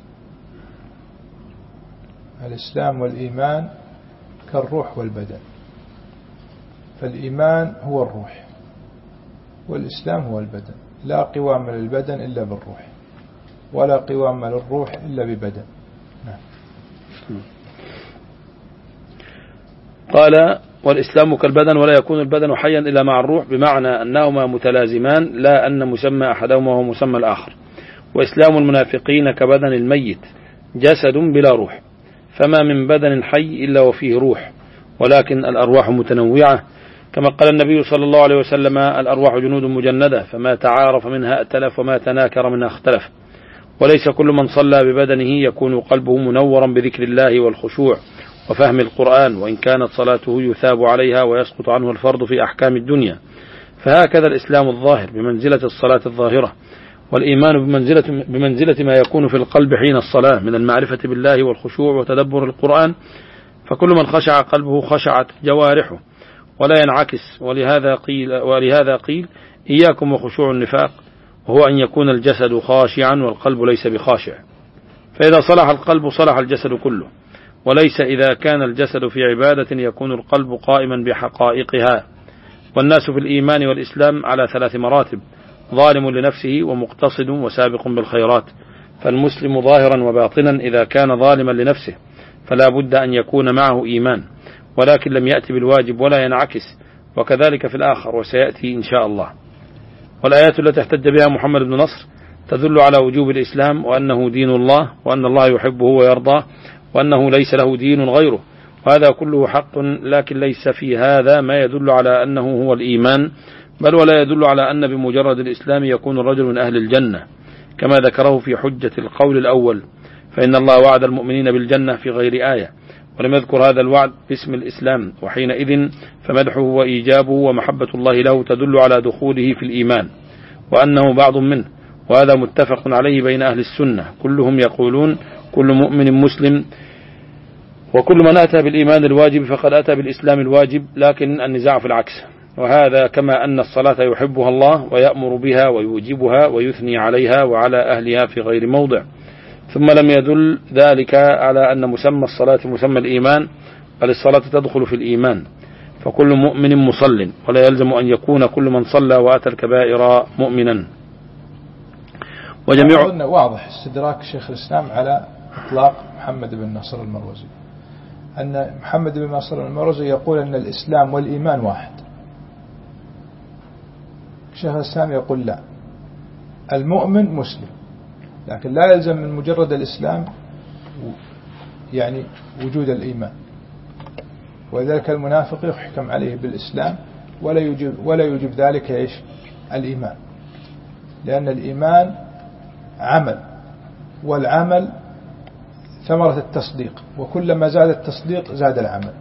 الإسلام والإيمان كالروح والبدن، فالإيمان هو الروح والإسلام هو البدن، لا قوام للبدن إلا بالروح، ولا قوام للروح إلا ببدن. نعم. قال والإسلام كالبدن ولا يكون البدن حيا إلا مع الروح، بمعنى أنهما متلازمان لا أن مسمى أحدهما هو مسمى الآخر. وإسلام المنافقين كبدن الميت جسد بلا روح، فما من بدن حي إلا وفيه روح، ولكن الأرواح متنوعة، كما قال النبي صلى الله عليه وسلم: الأرواح جنود مجندة، فما تعارف منها ائتلف وما تناكر منها اختلف. وليس كل من صلى ببدنه يكون قلبه منورا بذكر الله والخشوع وفهم القرآن، وإن كانت صلاته يثاب عليها ويسقط عنه الفرض في أحكام الدنيا. فهكذا الإسلام الظاهر بمنزلة الصلاة الظاهرة، والإيمان بمنزلة, بمنزلة ما يكون في القلب حين الصلاة من المعرفة بالله والخشوع وتدبر القرآن. فكل من خشع قلبه خشعت جوارحه، ولا ينعكس. ولهذا قيل, ولهذا قيل إياكم وخشوع النفاق، وهو أن يكون الجسد خاشعا والقلب ليس بخاشع. فإذا صلح القلب صلح الجسد كله، وليس إذا كان الجسد في عبادة يكون القلب قائما بحقائقها. والناس في الإيمان والإسلام على ثلاث مراتب: ظالم لنفسه ومقتصد وسابق بالخيرات. فالمسلم ظاهرا وباطنا إذا كان ظالما لنفسه فلا بد أن يكون معه إيمان، ولكن لم يأتي بالواجب ولا ينعكس، وكذلك في الآخر وسيأتي إن شاء الله. والآيات التي احتج بها محمد بن نصر تدل على وجوب الإسلام، وأنه دين الله، وأن الله يحبه ويرضاه، وأنه ليس له دين غيره. وهذا كله حق، لكن ليس في هذا ما يدل على أنه هو الإيمان، بل ولا يدل على أن بمجرد الإسلام يكون الرجل من أهل الجنة، كما ذكره في حجة القول الأول: فإن الله وعد المؤمنين بالجنة في غير آية، ولم يذكر هذا الوعد باسم الإسلام. وحينئذ فمدحه وإيجابه ومحبة الله له تدل على دخوله في الإيمان، وأنه بعض منه. وهذا متفق عليه بين أهل السنة، كلهم يقولون: كل مؤمن مسلم، وكل من أتى بالإيمان الواجب فقد أتى بالإسلام الواجب، لكن النزاع في العكس. وهذا كما أن الصلاة يحبها الله ويأمر بها ويوجبها ويثني عليها وعلى أهلها في غير موضع. ثم لم يدل ذلك على أن مسمى الصلاة مسمى الإيمان، بل الصلاة تدخل في الإيمان. فكل مؤمن مصل، ولا يلزم أن يكون كل من صلى وأتى الكبائر مؤمنا. وجميع واضح استدراك شيخ الإسلام على إطلاق محمد بن نصر المروزي، أن محمد بن نصر المروزي يقول أن الإسلام والإيمان واحد. شيخ الإسلام يقول لا، المؤمن مسلم، لكن لا يلزم من مجرد الإسلام يعني وجود الإيمان. ولذلك المنافق يحكم عليه بالإسلام ولا يجب, ولا يجب ذلك إيش الإيمان، لأن الإيمان عمل، والعمل ثمرة التصديق، وكلما زاد التصديق زاد العمل.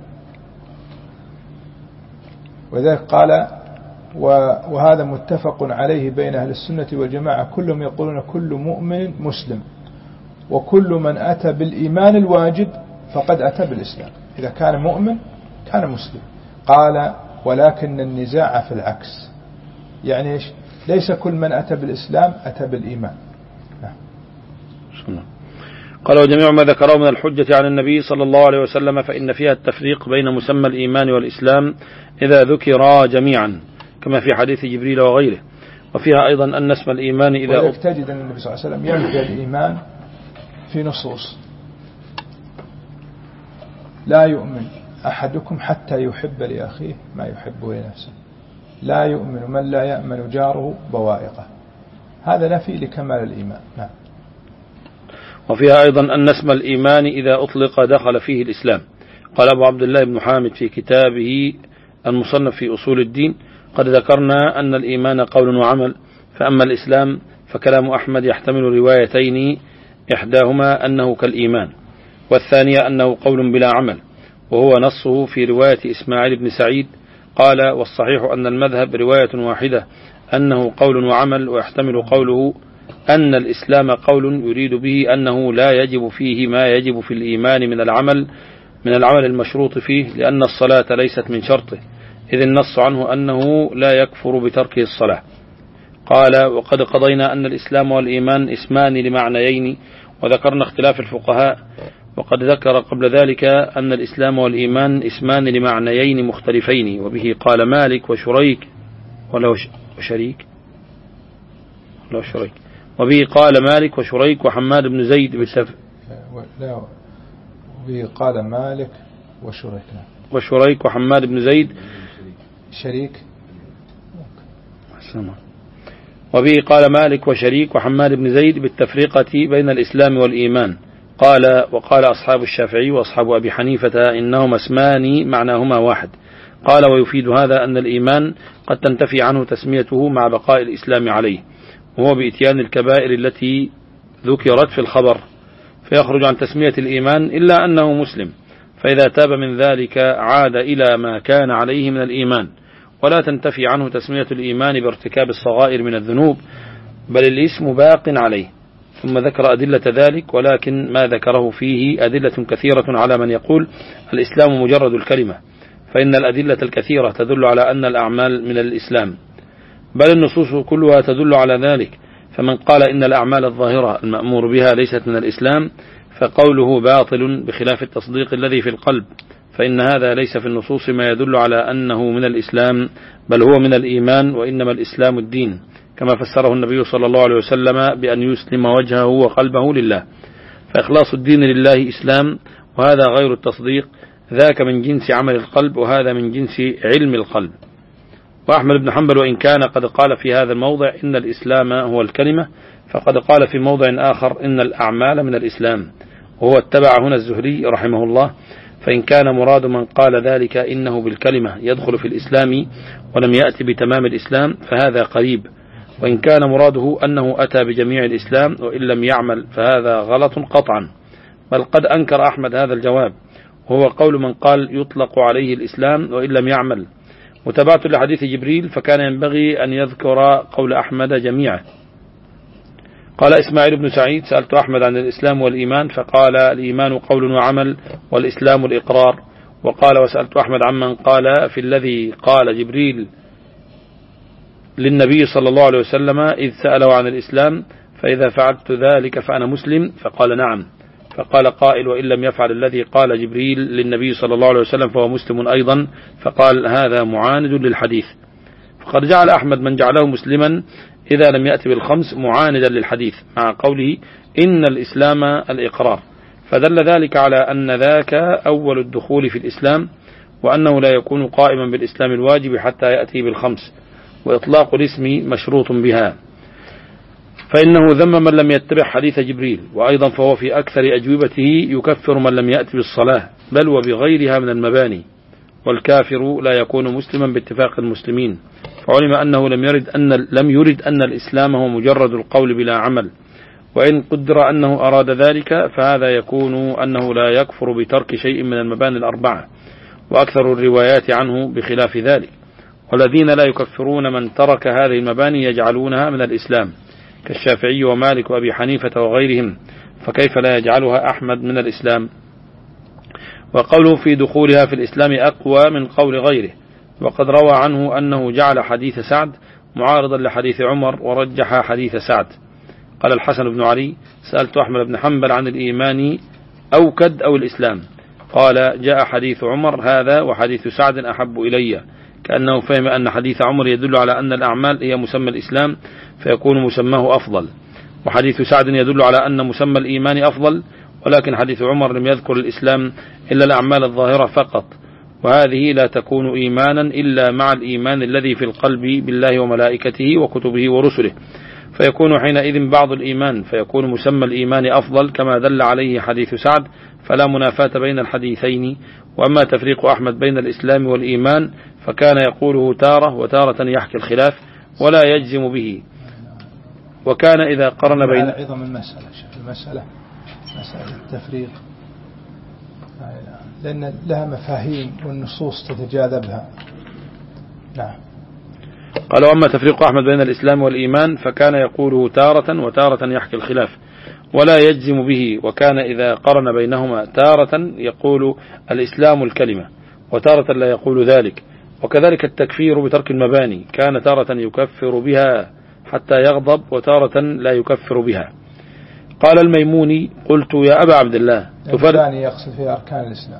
وذلك قال: وهذا متفق عليه بين أهل السنة والجماعة، كلهم يقولون كل مؤمن مسلم، وكل من أتى بالإيمان الواجب فقد أتى بالإسلام. إذا كان مؤمن كان مسلم. قال: ولكن النزاع في العكس، يعني إيش؟ ليس كل من أتى بالإسلام أتى بالإيمان. نعم. قال: وجميع ما ذكره من الحجة عن النبي صلى الله عليه وسلم فإن فيها التفريق بين مسمى الإيمان والإسلام إذا ذكرا جميعا، كما في حديث جبريل وغيره. وفيها أيضا أن اسم الإيمان إذا أ... تجد أن النبي صلى الله عليه وسلم ينفي الإيمان في نصوص: لا يؤمن أحدكم حتى يحب لأخيه ما يحبه لنفسه، لا يؤمن من لا يأمن جاره بوائقه. هذا نفي لكمال الإيمان. نعم. وفيها أيضا أن اسم الإيمان إذا أطلق دخل فيه الإسلام. قال أبو عبد الله بن حامد في كتابه المصنف في أصول الدين: قد ذكرنا أن الإيمان قول وعمل، فأما الإسلام فكلام أحمد يحتمل روايتين، إحداهما أنه كالإيمان، والثانية أنه قول بلا عمل، وهو نصه في رواية إسماعيل بن سعيد. قال: والصحيح أن المذهب رواية واحدة أنه قول وعمل، ويحتمل قوله أن الإسلام قول يريد به أنه لا يجب فيه ما يجب في الإيمان من العمل من العمل المشروط فيه، لأن الصلاة ليست من شرطه، إذ النص عنه أنه لا يكفر بتركه الصلاة. قال: وقد قضينا أن الإسلام والإيمان اسمان لمعنيين، وذكرنا اختلاف الفقهاء، وقد ذكر قبل ذلك أن الإسلام والإيمان اسمان لمعنيين مختلفين، وبه قال مالك وشريك ولا شريك ولا شريك وبه قال مالك وشريك وحماد بن زيد بالتف... لا، وبه قال مالك وشريك. وشريك وحماد بن زيد شريك. وبه قال مالك وشريك وحماد بن زيد بالتفرقة بين الإسلام والإيمان. قال وقال أصحاب الشافعي وأصحاب أبي حنيفة إنهما اسمان معناهما واحد. قال ويفيد هذا أن الإيمان قد تنتفي عنه تسميته مع بقاء الإسلام عليه، وهو بإتيان الكبائر التي ذكرت في الخبر، فيخرج عن تسمية الإيمان إلا أنه مسلم، فإذا تاب من ذلك عاد إلى ما كان عليه من الإيمان، ولا تنتفي عنه تسمية الإيمان بارتكاب الصغائر من الذنوب، بل الاسم باق عليه. ثم ذكر أدلة ذلك، ولكن ما ذكره فيه أدلة كثيرة على من يقول الإسلام مجرد الكلمة، فإن الأدلة الكثيرة تدل على أن الأعمال من الإسلام، بل النصوص كلها تدل على ذلك. فمن قال إن الأعمال الظاهرة المأمور بها ليست من الإسلام فقوله باطل، بخلاف التصديق الذي في القلب، فإن هذا ليس في النصوص ما يدل على أنه من الإسلام، بل هو من الإيمان، وإنما الإسلام الدين، كما فسره النبي صلى الله عليه وسلم بأن يسلم وجهه وقلبه لله، فإخلاص الدين لله إسلام، وهذا غير التصديق، ذاك من جنس عمل القلب، وهذا من جنس علم القلب. وأحمد بن حنبل وإن كان قد قال في هذا الموضع إن الإسلام هو الكلمة، فقد قال في موضع آخر إن الأعمال من الإسلام، وهو اتبع هنا الزهري رحمه الله. فإن كان مراد من قال ذلك إنه بالكلمة يدخل في الإسلام ولم يأتي بتمام الإسلام فهذا قريب، وإن كان مراده أنه أتى بجميع الإسلام وإن لم يعمل فهذا غلط قطعا، بل قد أنكر أحمد هذا الجواب، وهو قول من قال يطلق عليه الإسلام وإن لم يعمل. وتبعت لحديث جبريل فكان ينبغي أن يذكر قول أحمد جميعا. قال إسماعيل بن سعيد سألت أحمد عن الإسلام والإيمان فقال الإيمان قول وعمل والإسلام الإقرار. وقال وسألت أحمد عمن قال في الذي قال جبريل للنبي صلى الله عليه وسلم إذ سأله عن الإسلام فإذا فعلت ذلك فأنا مسلم، فقال نعم. فقال قائل وإن لم يفعل الذي قال جبريل للنبي صلى الله عليه وسلم فهو مسلم أيضا، فقال هذا معاند للحديث. فقد جعل أحمد من جعله مسلما إذا لم يأتي بالخمس معاندا للحديث، مع قوله إن الإسلام الإقرار، فدل ذلك على أن ذاك أول الدخول في الإسلام، وأنه لا يكون قائما بالإسلام الواجب حتى يأتي بالخمس، وإطلاق الاسم مشروط بها. فإنه ذم من لم يتبع حديث جبريل، وأيضا فهو في أكثر أجوبته يكفر من لم يأتي بالصلاة بل وبغيرها من المباني، والكافر لا يكون مسلما باتفاق المسلمين. فعلم أنه لم يرد أن لم يرد أن الإسلام هو مجرد القول بلا عمل، وإن قدر أنه أراد ذلك فهذا يكون أنه لا يكفر بترك شيء من المباني الأربعة، وأكثر الروايات عنه بخلاف ذلك. والذين لا يكفرون من ترك هذه المباني يجعلونها من الإسلام كالشافعي ومالك وأبي حنيفة وغيرهم، فكيف لا يجعلها أحمد من الإسلام؟ وقوله في دخولها في الإسلام أقوى من قول غيره، وقد روى عنه أنه جعل حديث سعد معارضا لحديث عمر ورجح حديث سعد. قال الحسن بن علي سألت أحمد بن حنبل عن الإيمان أوكد أو الإسلام، قال جاء حديث عمر هذا وحديث سعد أحب إلي، كأنه فهم أن حديث عمر يدل على أن الأعمال هي مسمى الإسلام فيكون مسماه أفضل، وحديث سعد يدل على أن مسمى الإيمان أفضل، ولكن حديث عمر لم يذكر الإسلام إلا الأعمال الظاهرة فقط، وهذه لا تكون إيمانا إلا مع الإيمان الذي في القلب بالله وملائكته وكتبه ورسله، فيكون حينئذ بعض الإيمان، فيكون مسمى الإيمان أفضل كما دل عليه حديث سعد، فلا منافاة بين الحديثين. وأما تفريق أحمد بين الإسلام والإيمان فكان يقوله تارة وتارة يحكي الخلاف ولا يجزم به، وكان إذا قرن بين عظم المسألة المسألة مسألة التفريق، لأن لها مفاهيم والنصوص تتجاذبها. نعم. قال وأما تفريق أحمد بين الإسلام والإيمان فكان يقوله تارة وتارة يحكي الخلاف ولا يجزم به، وكان إذا قرن بينهما تارة يقول الإسلام الكلمة وتارة لا يقول ذلك. وكذلك التكفير بترك المباني، كان تارة يكفر بها حتى يغضب وتارة لا يكفر بها. قال الميموني قلت يا أبا عبد الله تفرق يقصد في أركان الإسلام.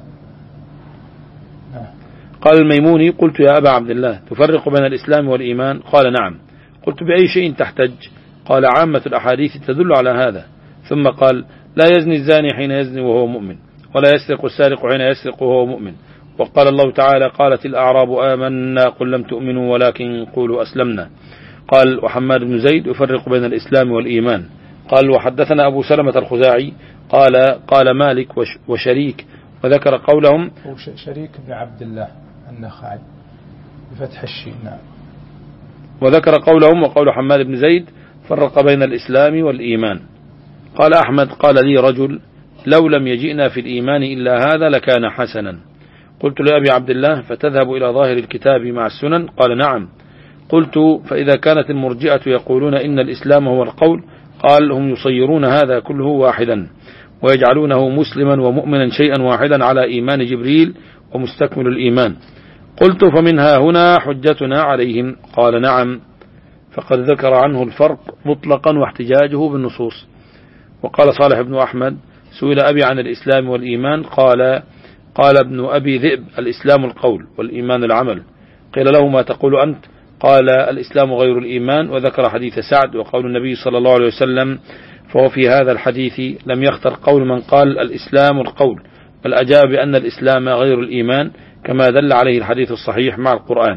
قال الميموني قلت يا أبا عبد الله تفرق بين الإسلام والإيمان؟ قال نعم. قلت بأي شيء تحتج؟ قال عامة الأحاديث تدل على هذا. ثم قال لا يزني الزاني حين يزني وهو مؤمن، ولا يسرق السارق حين يسرق وهو مؤمن، وقال الله تعالى قالت الأعراب آمنا قل لم تؤمنوا ولكن قولوا أسلمنا. قال وحماد بن زيد يفرق بين الإسلام والإيمان. قال وحدثنا أبو سلمة الخزاعي قال قال مالك وشريك وذكر قولهم شريك بن عبد الله النخعي بفتح الشين. نعم. وذكر قولهم وقول حماد بن زيد فرق بين الإسلام والإيمان. قال أحمد قال لي رجل لو لم يجئنا في الإيمان إلا هذا لكان حسنا. قلت لأبي عبد الله فتذهب إلى ظاهر الكتاب مع السنن؟ قال نعم. قلت فإذا كانت المرجئة يقولون إن الإسلام هو القول؟ قال هم يصيرون هذا كله واحدا ويجعلونه مسلما ومؤمنا شيئا واحدا على إيمان جبريل ومستكمل الإيمان. قلت فمنها هنا حجتنا عليهم؟ قال نعم. فقد ذكر عنه الفرق مطلقا واحتجاجه بالنصوص. وقال صالح بن أحمد سئل أبي عن الإسلام والإيمان قال قال ابن أبي ذئب الإسلام القول والإيمان العمل. قيل له ما تقول أنت؟ قال الإسلام غير الإيمان، وذكر حديث سعد وقول النبي صلى الله عليه وسلم فهو في هذا الحديث لم يختر قول من قال الإسلام القول، بل أجاب بأن الإسلام غير الإيمان كما دل عليه الحديث الصحيح مع القرآن.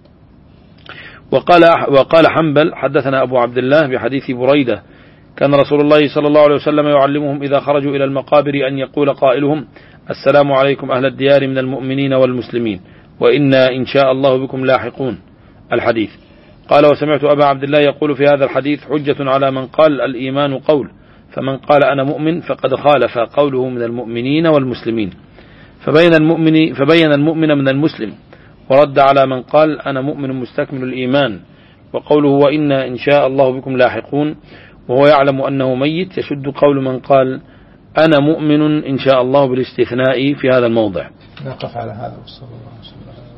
وقال وقال حنبل حدثنا أبو عبد الله بحديث بريدة كان رسول الله صلى الله عليه وسلم يعلمهم إذا خرجوا إلى المقابر أن يقول قائلهم السلام عليكم أهل الديار من المؤمنين والمسلمين وإنا إن شاء الله بكم لاحقون الحديث. قال وسمعت أبا عبد الله يقول في هذا الحديث حجة على من قال الإيمان قول، فمن قال أنا مؤمن فقد خالف قوله من المؤمنين والمسلمين، فبين المؤمن فبين المؤمن من المسلم، ورد على من قال أنا مؤمن مستكمل الإيمان، وقوله وإنا إن شاء الله بكم لاحقون وهو يعلم أنه ميت يشد قول من قال أنا مؤمن إن شاء الله بالاستثناء في هذا الموضع. نقف على هذا وصلى الله عليه وسلم.